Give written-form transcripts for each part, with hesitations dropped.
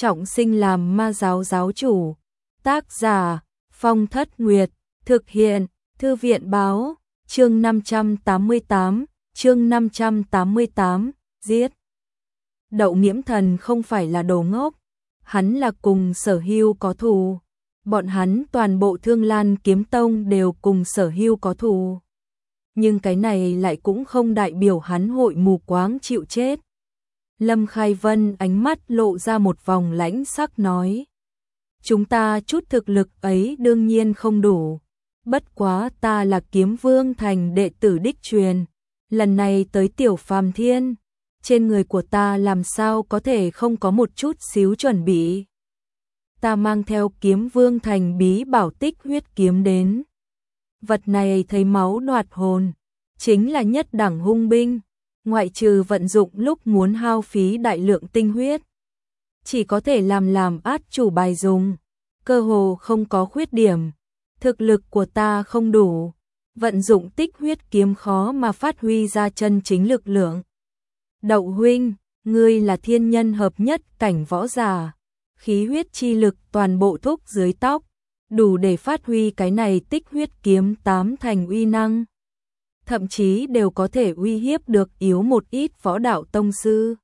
trọng sinh làm ma giáo giáo chủ. Tác giả Phong Thất Nguyệt, thực hiện Thư viện báo, chương 588, giết. Đậu Nghiễm Thần không phải là đồ ngốc, hắn là cùng Sở Hưu có thù. Bọn hắn toàn bộ Thương Lan Kiếm Tông đều cùng Sở Hưu có thù. Nhưng cái này lại cũng không đại biểu hắn hội mù quáng chịu chết. Lâm Khai Vân ánh mắt lộ ra một vòng lãnh sắc nói. Chúng ta chút thực lực ấy đương nhiên không đủ. Bất quá ta là Kiếm Vương Thành đệ tử đích truyền. Lần này tới Tiểu Phàm Thiên, trên người của ta làm sao có thể không có một chút xíu chuẩn bị. Ta mang theo Kiếm Vương Thành bí bảo Tích Huyết kiếm đến. Vật này thấy máu đoạt hồn, chính là nhất đẳng hung binh, ngoại trừ vận dụng lúc muốn hao phí đại lượng tinh huyết, chỉ có thể làm át chủ bài dùng, cơ hồ không có khuyết điểm. Thực lực của ta không đủ, vận dụng Tích Huyết kiếm khó mà phát huy ra chân chính lực lượng. Đậu huynh, ngươi là thiên nhân hợp nhất cảnh võ giả, khí huyết chi lực toàn bộ thúc dưới tóc, đủ để phát huy cái này Tích Huyết kiếm 8 thành uy năng. Thậm chí đều có thể uy hiếp được yếu một ít võ đạo tông sư.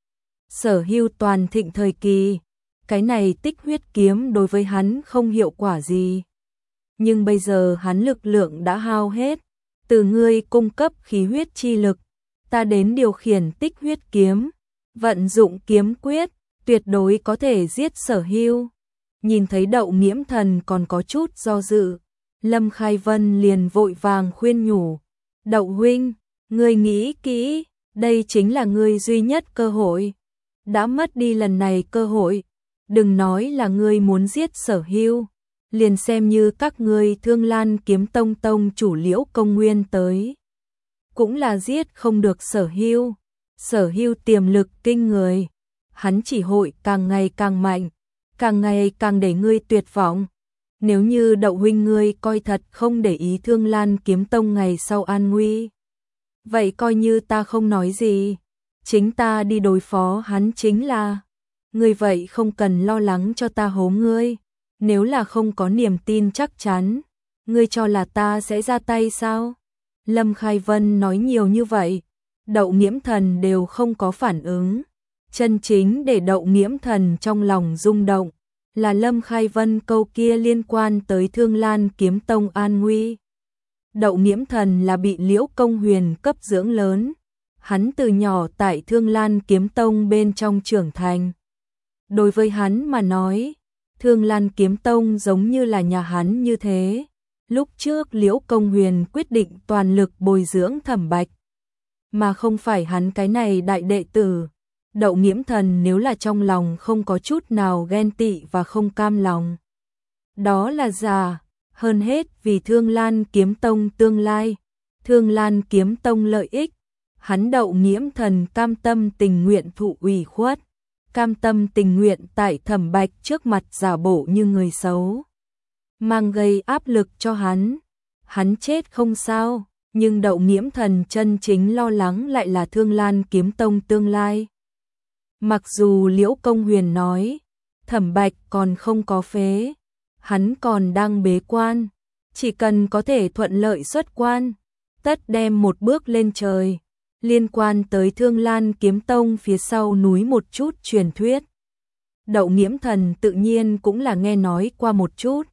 Sở Hưu toàn thịnh thời kỳ, cái này Tích Huyết kiếm đối với hắn không hiệu quả gì. Nhưng bây giờ hắn lực lượng đã hao hết, từ ngươi cung cấp khí huyết chi lực, ta đến điều khiển Tích Huyết kiếm, vận dụng kiếm quyết, tuyệt đối có thể giết Sở Hưu. Nhìn thấy Đậu Nghiễm Thần còn có chút do dự, Lâm Khai Vân liền vội vàng khuyên nhủ. Đậu huynh, ngươi nghĩ kỹ, đây chính là ngươi duy nhất cơ hội. Đã mất đi lần này cơ hội, đừng nói là ngươi muốn giết Sở Hưu, liền xem như các ngươi Thương Lan Kiếm Tông tông chủ Liễu Công Nguyên tới, cũng là giết không được Sở Hưu. Sở Hưu tiềm lực kinh người, hắn chỉ hội càng ngày càng mạnh, càng ngày càng để ngươi tuyệt vọng. Nếu như Đậu huynh ngươi coi thật không để ý Thương Lan Kiếm Tông ngày sau an nguy, vậy coi như ta không nói gì, chính ta đi đối phó hắn chính là. Ngươi vậy không cần lo lắng cho ta hố ngươi, nếu là không có niềm tin chắc chắn, ngươi cho là ta sẽ ra tay sao? Lâm Khai Vân nói nhiều như vậy, Đậu Nghiễm Thần đều không có phản ứng. Chân chính để Đậu Nghiễm Thần trong lòng rung động là Lâm Khai Vân câu kia liên quan tới Thương Lan Kiếm Tông an nguy. Đậu Nghiễm Thần là bị Liễu Công Huyền cấp dưỡng lớn, hắn từ nhỏ tại Thương Lan Kiếm Tông bên trong trưởng thành. Đối với hắn mà nói, Thương Lan Kiếm Tông giống như là nhà hắn như thế. Lúc trước Liễu Công Huyền quyết định toàn lực bồi dưỡng Thẩm Bạch, mà không phải hắn cái này đại đệ tử. Đậu Nghiễm Thần nếu là trong lòng không có chút nào ghen tị và không cam lòng, đó là giả. Hơn hết vì Thương Lan Kiếm Tông tương lai, Thương Lan Kiếm Tông lợi ích, hắn Đậu Nghiễm Thần cam tâm tình nguyện thụ ủy khuất, cam tâm tình nguyện tại Thẩm Bạch trước mặt giả bộ như người xấu, mang gây áp lực cho hắn. Hắn chết không sao, nhưng Đậu Nghiễm Thần chân chính lo lắng lại là Thương Lan Kiếm Tông tương lai. Mặc dù Liễu Công Huyền nói, Thẩm Bạch còn không có phế, hắn còn đang bế quan, chỉ cần có thể thuận lợi xuất quan, tất đem một bước lên trời. Liên quan tới Thương Lan Kiếm Tông phía sau núi một chút truyền thuyết, Đậu Nghiễm Thần tự nhiên cũng là nghe nói qua một chút.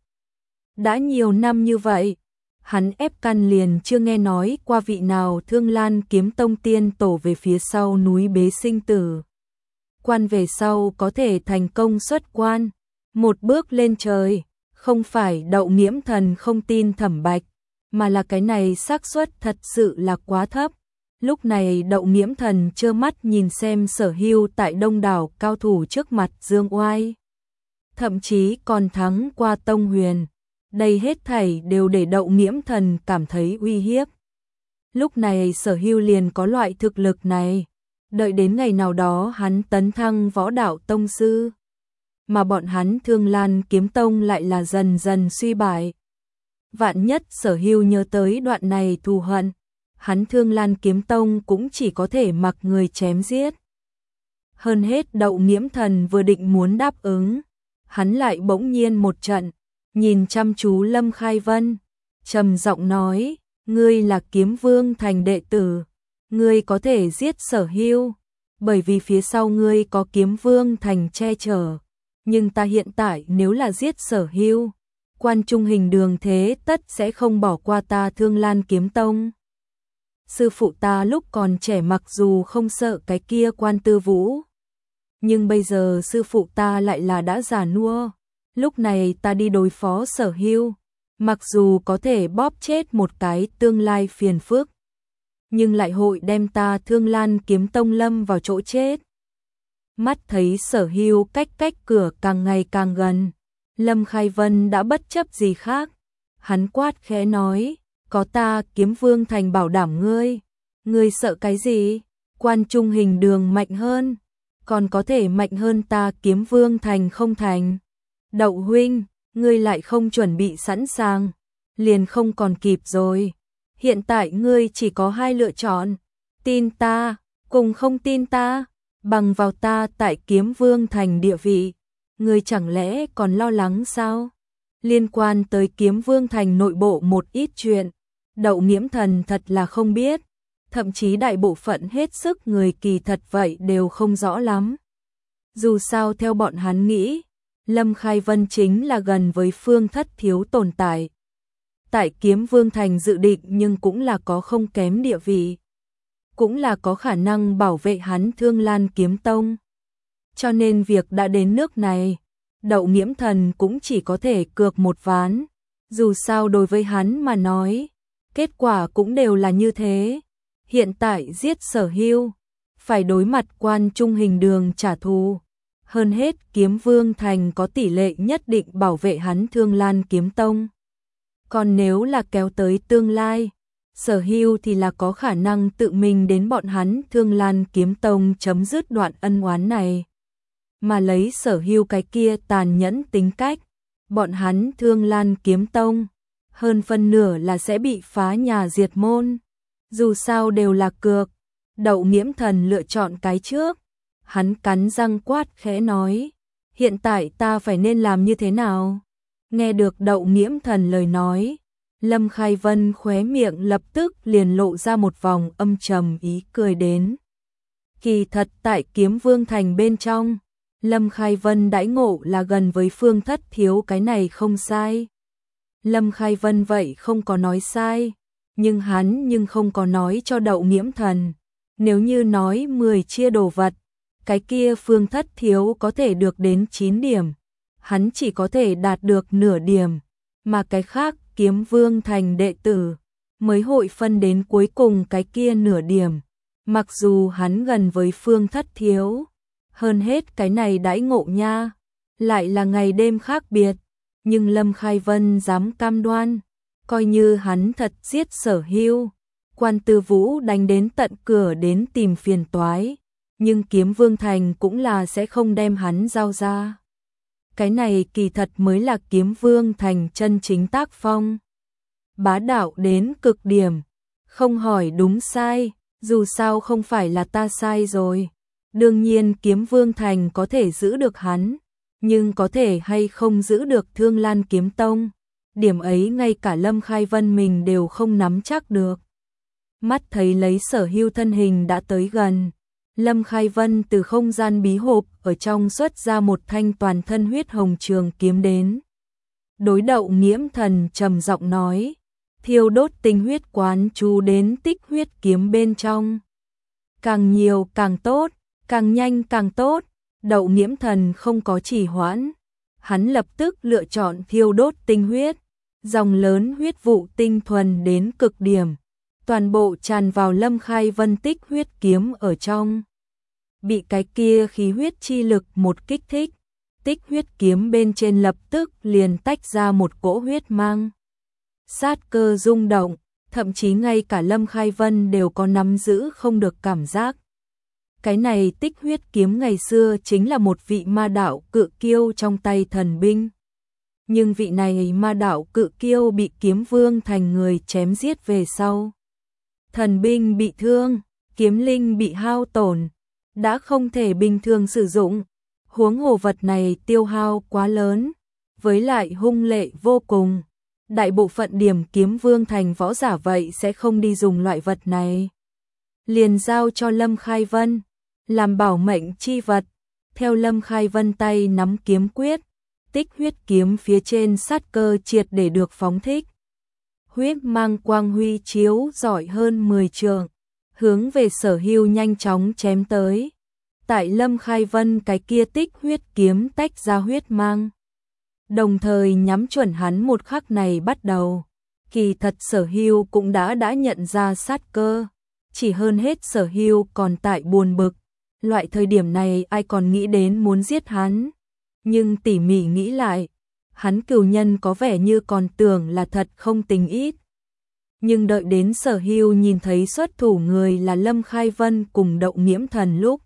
Đã nhiều năm như vậy, hắn ép căn liền chưa nghe nói qua vị nào Thương Lan Kiếm Tông tiên tổ về phía sau núi bế sinh tử. Quan về sau có thể thành công xuất quan, một bước lên trời, không phải Đậu Nghiễm Thần không tin Thẩm Bạch, mà là cái này xác suất thật sự là quá thấp. Lúc này Đậu Nghiễm Thần trơ mắt nhìn xem Sở Hưu tại đông đảo cao thủ trước mặt dương oai, thậm chí còn thắng qua Tông Huyền. Đây hết thảy đều để Đậu Nghiễm Thần cảm thấy uy hiếp. Lúc này Sở Hưu liền có loại thực lực này, đợi đến ngày nào đó hắn tấn thăng võ đạo tông sư, mà bọn hắn Thương Lan Kiếm Tông lại là dần dần suy bại. Vạn nhất Sở Hưu nhớ tới đoạn này thù hận, hắn Thương Lan Kiếm Tông cũng chỉ có thể mặc người chém giết. Hơn hết Đậu Nghiễm Thần vừa định muốn đáp ứng, hắn lại bỗng nhiên một trận, nhìn chăm chú Lâm Khai Vân, trầm giọng nói, ngươi là Kiếm Vương Thành đệ tử, ngươi có thể giết Sở Hưu, bởi vì phía sau ngươi có Kiếm Vương Thành che chở, nhưng ta hiện tại nếu là giết Sở Hưu, Quan Trung Hình Đường thế tất sẽ không bỏ qua ta Thương Lan Kiếm Tông. Sư phụ ta lúc còn trẻ mặc dù không sợ cái kia Quan Tư Vũ, nhưng bây giờ sư phụ ta lại là đã già nua, lúc này ta đi đối phó Sở Hưu, mặc dù có thể bóp chết một cái tương lai phiền phức, nhưng lại hội đem ta Thương Lan Kiếm Tông lâm vào chỗ chết. Mắt thấy Sở Hưu cách cửa càng ngày càng gần, Lâm Khai Vân đã bất chấp gì khác, hắn quát khẽ nói, có ta Kiếm Vương Thành bảo đảm ngươi, ngươi sợ cái gì? Quan Trung Hình Đường mạnh hơn, còn có thể mạnh hơn ta Kiếm Vương Thành không thành? Đậu huynh, ngươi lại không chuẩn bị sẵn sàng, liền không còn kịp rồi. Hiện tại ngươi chỉ có hai lựa chọn, tin ta, cùng không tin ta, bằng vào ta tại Kiếm Vương Thành địa vị, ngươi chẳng lẽ còn lo lắng sao? Liên quan tới Kiếm Vương Thành nội bộ một ít chuyện, Đậu Nghiễm Thần thật là không biết, thậm chí đại bộ phận hết sức người kỳ thật vậy đều không rõ lắm. Dù sao theo bọn hắn nghĩ, Lâm Khai Vân chính là gần với Phương Thất Thiếu tồn tại. Tại Kiếm Vương Thành dự định nhưng cũng là có không kém địa vị, cũng là có khả năng bảo vệ hắn Thương Lan Kiếm Tông. Cho nên việc đã đến nước này, Đậu Nghiễm Thần cũng chỉ có thể cược một ván, dù sao đối với hắn mà nói, kết quả cũng đều là như thế. Hiện tại giết Sở Hưu, phải đối mặt Quan Trung Hình Đường trả thù, hơn hết Kiếm Vương Thành có tỷ lệ nhất định bảo vệ hắn Thương Lan Kiếm Tông. Còn nếu là kéo tới tương lai, Sở Hưu thì là có khả năng tự mình đến bọn hắn Thương Lan Kiếm Tông chấm dứt đoạn ân oán này. Mà lấy Sở Hưu cái kia tàn nhẫn tính cách, bọn hắn Thương Lan Kiếm Tông, hơn phân nửa là sẽ bị phá nhà diệt môn. Dù sao đều là cược, Đậu Nghiễm Thần lựa chọn cái trước. Hắn cắn răng quát khẽ nói, hiện tại ta phải nên làm như thế nào? Nghe được Đậu Nghiễm Thần lời nói, Lâm Khai Vân khóe miệng lập tức liền lộ ra một vòng âm trầm ý cười đến. Kỳ thật tại Kiếm Vương Thành bên trong, Lâm Khai Vân đãi ngộ là gần với Phương Thất Thiếu, cái này không sai. Lâm Khai Vân vậy không có nói sai, nhưng hắn không có nói cho Đậu Nghiễm Thần. Nếu như nói 10 chia đồ vật, cái kia Phương Thất Thiếu có thể được đến 9 điểm, hắn chỉ có thể đạt được nửa điểm, mà cái khác Kiếm Vương Thành đệ tử mới hội phân đến cuối cùng cái kia nửa điểm. Mặc dù hắn gần với Phương Thất Thiếu, hơn hết cái này đãi ngộ nha, lại là ngày đêm khác biệt, nhưng Lâm Khai Vân dám cam đoan, coi như hắn thật giết Sở Hưu, Quan Tư Vũ đánh đến tận cửa đến tìm phiền toái, nhưng Kiếm Vương Thành cũng là sẽ không đem hắn giao ra. Cái này kỳ thật mới là Kiếm Vương Thành chân chính tác phong. Bá đạo đến cực điểm, không hỏi đúng sai, dù sao không phải là ta sai rồi. Đương nhiên Kiếm Vương Thành có thể giữ được hắn, nhưng có thể hay không giữ được Thương Lan Kiếm Tông, điểm ấy ngay cả Lâm Khai Vân mình đều không nắm chắc được. Mắt thấy lấy Sở Hưu thân hình đã tới gần, Lâm Khai Vân từ không gian bí hộp ở trong xuất ra một thanh toàn thân huyết hồng trường kiếm đến. Đối Đậu Nghiễm Thần trầm giọng nói, thiêu đốt tinh huyết quán chú đến tích huyết kiếm bên trong. Càng nhiều càng tốt, càng nhanh càng tốt. Đậu Nghiễm Thần không có trì hoãn, hắn lập tức lựa chọn thiêu đốt tinh huyết, dòng lớn huyết vụ tinh thuần đến cực điểm, toàn bộ tràn vào Lâm Khai Vân tích huyết kiếm ở trong. Bị cái kia khí huyết chi lực một kích thích, tích huyết kiếm bên trên lập tức liền tách ra một cỗ huyết mang. Sát cơ rung động, thậm chí ngay cả Lâm Khai Vân đều có nắm giữ không được cảm giác. Cái này tích huyết kiếm ngày xưa chính là một vị ma đạo cự kiêu trong tay thần binh. Nhưng vị này ma đạo cự kiêu bị Kiếm Vương Thành người chém giết về sau. Thần binh bị thương, kiếm linh bị hao tổn, đã không thể bình thường sử dụng, huống hồ vật này tiêu hao quá lớn, với lại hung lệ vô cùng. Đại bộ phận điểm kiếm vương thành võ giả vậy sẽ không đi dùng loại vật này. Liền giao cho Lâm Khai Vân, làm bảo mệnh chi vật. Theo Lâm Khai Vân tay nắm kiếm quyết, tích huyết kiếm phía trên sát cơ triệt để được phóng thích. Huyết mang quang huy chiếu rọi hơn 10 trượng, hướng về Sở Hưu nhanh chóng chém tới. Tại Lâm Khai Vân cái kia tích huyết kiếm tách ra huyết mang, đồng thời nhắm chuẩn hắn một khắc này bắt đầu. Kỳ thật Sở Hưu cũng đã nhận ra sát cơ, chỉ hơn hết Sở Hưu còn tại buồn bực. Loại thời điểm này ai còn nghĩ đến muốn giết hắn, nhưng tỉ mỉ nghĩ lại, hắn cừu nhân có vẻ như còn tưởng là thật không tính ít. Nhưng đợi đến Sở Hưu nhìn thấy xuất thủ người là Lâm Khai Vân cùng Đậu Nghiễm Thần lúc,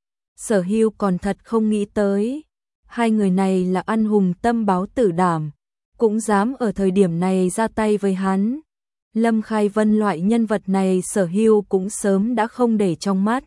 Sở Hưu còn thật không nghĩ tới, hai người này là ăn hùng tâm báo tử đảm, cũng dám ở thời điểm này ra tay với hắn. Lâm Khai Vân loại nhân vật này Sở Hưu cũng sớm đã không để trong mắt.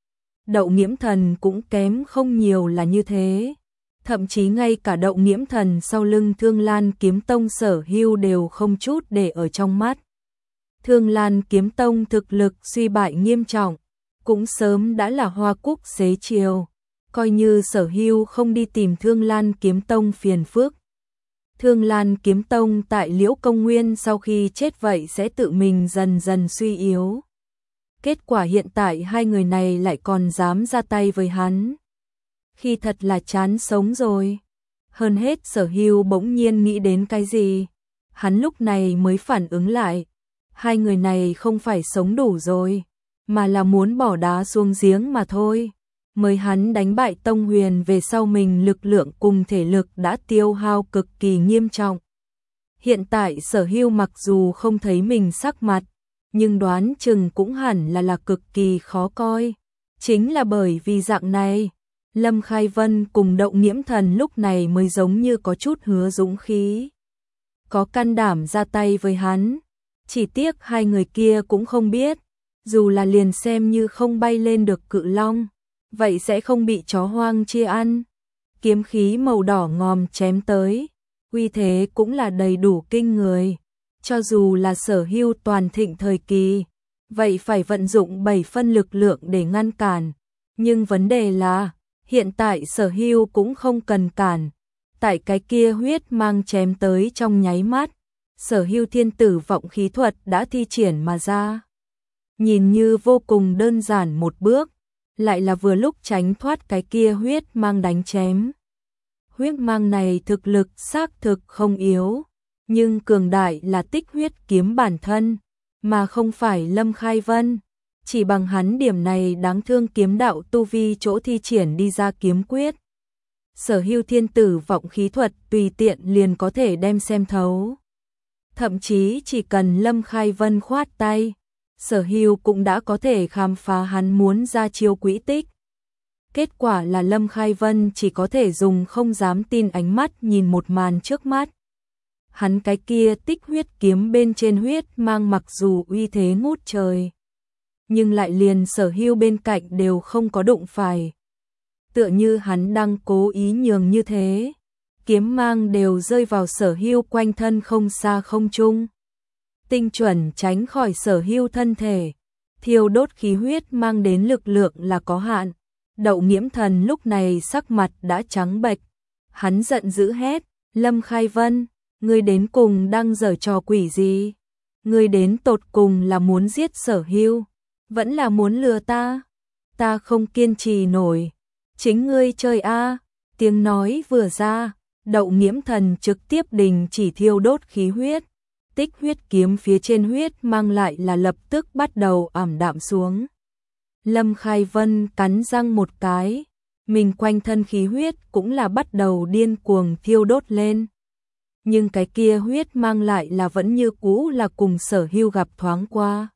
Đậu Nghiễm Thần cũng kém không nhiều là như thế. Thậm chí ngay cả Đậu Nghiễm Thần sau lưng Thương Lan Kiếm Tông Sở Hưu đều không chút để ở trong mắt. Thương Lan Kiếm Tông thực lực suy bại nghiêm trọng, cũng sớm đã là hoa cúc xế chiều, coi như Sở Hưu không đi tìm Thương Lan Kiếm Tông phiền phức. Thương Lan Kiếm Tông tại Liễu Công Nguyên sau khi chết vậy sẽ tự mình dần dần suy yếu. Kết quả hiện tại hai người này lại còn dám ra tay với hắn. Khi thật là chán sống rồi. Hơn hết Sở Hưu bỗng nhiên nghĩ đến cái gì. Hắn lúc này mới phản ứng lại. Hai người này không phải sống đủ rồi, mà là muốn bỏ đá xuống giếng mà thôi. Mới hắn đánh bại Tông Huyền về sau mình lực lượng cùng thể lực đã tiêu hao cực kỳ nghiêm trọng. Hiện tại Sở Hưu mặc dù không thấy mình sắc mặt, nhưng đoán chừng cũng hẳn là cực kỳ khó coi. Chính là bởi vì dạng này, Lâm Khai Vân cùng Đậu Nghiễm Thần lúc này mới giống như có chút hứa dũng khí. Có can đảm ra tay với hắn. Chỉ tiếc hai người kia cũng không biết, dù là liền xem như không bay lên được cự long, vậy sẽ không bị chó hoang chia ăn. Kiếm khí màu đỏ ngòm chém tới, uy thế cũng là đầy đủ kinh người. Cho dù là Sở Hưu toàn thịnh thời kỳ, vậy phải vận dụng 7 phân lực lượng để ngăn cản. Nhưng vấn đề là, hiện tại Sở Hưu cũng không cần cản. Tại cái kia huyết mang chém tới trong nháy mắt, Sở Hưu thiên tử vọng khí thuật đã thi triển mà ra. Nhìn như vô cùng đơn giản một bước, lại là vừa lúc tránh thoát cái kia huyết mang đánh chém. Huyết mang này thực lực xác thực không yếu, nhưng cường đại là tích huyết kiếm bản thân, mà không phải Lâm Khai Vân. Chỉ bằng hắn điểm này đáng thương kiếm đạo tu vi chỗ thi triển đi ra kiếm quyết. Sở Hưu thiên tử vọng khí thuật tùy tiện liền có thể đem xem thấu. Thậm chí chỉ cần Lâm Khai Vân khoát tay, Sở Hưu cũng đã có thể khám phá hắn muốn ra chiêu quỹ tích. Kết quả là Lâm Khai Vân chỉ có thể dùng không dám tin ánh mắt nhìn một màn trước mắt. Hắn cái kia tích huyết kiếm bên trên huyết mang mặc dù uy thế ngút trời, nhưng lại liền Sở Hưu bên cạnh đều không có đụng phải. Tựa như hắn đang cố ý nhường như thế. Kiếm mang đều rơi vào Sở Hưu quanh thân không xa không trung. Tinh chuẩn tránh khỏi Sở Hưu thân thể. Thiêu đốt khí huyết mang đến lực lượng là có hạn. Đậu Nghiễm Thần lúc này sắc mặt đã trắng bệch. Hắn giận dữ hét, Lâm Khai Vân, ngươi đến cùng đang giở trò quỷ gì? Ngươi đến tột cùng là muốn giết Sở Hưu, vẫn là muốn lừa ta? Ta không kiên trì nổi. Chính ngươi chơi a. Tiếng nói vừa ra, Đậu Nghiễm Thần trực tiếp đình chỉ thiêu đốt khí huyết. Tích huyết kiếm phía trên huyết mang lại là lập tức bắt đầu ảm đạm xuống. Lâm Khai Vân cắn răng một cái, mình quanh thân khí huyết cũng là bắt đầu điên cuồng thiêu đốt lên. Nhưng cái kia huyết mang lại là vẫn như cũ là cùng Sở Hưu gặp thoáng qua.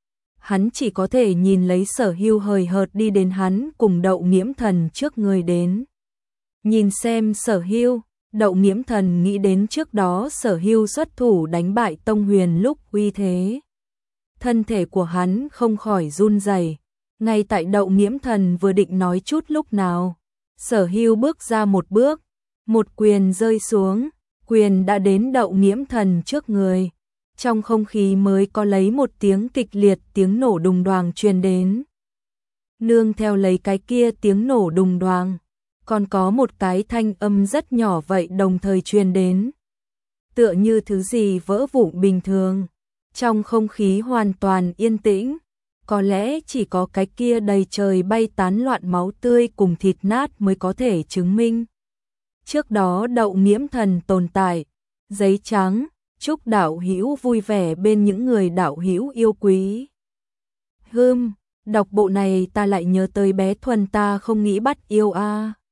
Hắn chỉ có thể nhìn lấy Sở Hưu hời hợt đi đến hắn cùng Đậu Nghiễm Thần trước người đến. Nhìn xem Sở Hưu, Đậu Nghiễm Thần nghĩ đến trước đó Sở Hưu xuất thủ đánh bại Tông Huyền lúc uy thế. Thân thể của hắn không khỏi run rẩy, Ngay tại Đậu Nghiễm Thần vừa định nói chút lúc nào, Sở Hưu bước ra một bước, một quyền rơi xuống, quyền đã đến Đậu Nghiễm Thần trước người. Trong không khí mới có lấy một tiếng kịch liệt, tiếng nổ đùng đoàng truyền đến. Nương theo lấy cái kia tiếng nổ đùng đoàng, còn có một cái thanh âm rất nhỏ vậy đồng thời truyền đến. Tựa như thứ gì vỡ vụn bình thường. Trong không khí hoàn toàn yên tĩnh, có lẽ chỉ có cái kia đầy trời bay tán loạn máu tươi cùng thịt nát mới có thể chứng minh. Trước đó Đậu Nghiễm Thần tồn tại, giấy trắng, chúc đạo hữu vui vẻ bên những người đạo hữu yêu quý. Đọc bộ này ta lại nhớ tới bé Thuần ta không nghĩ bắt yêu a.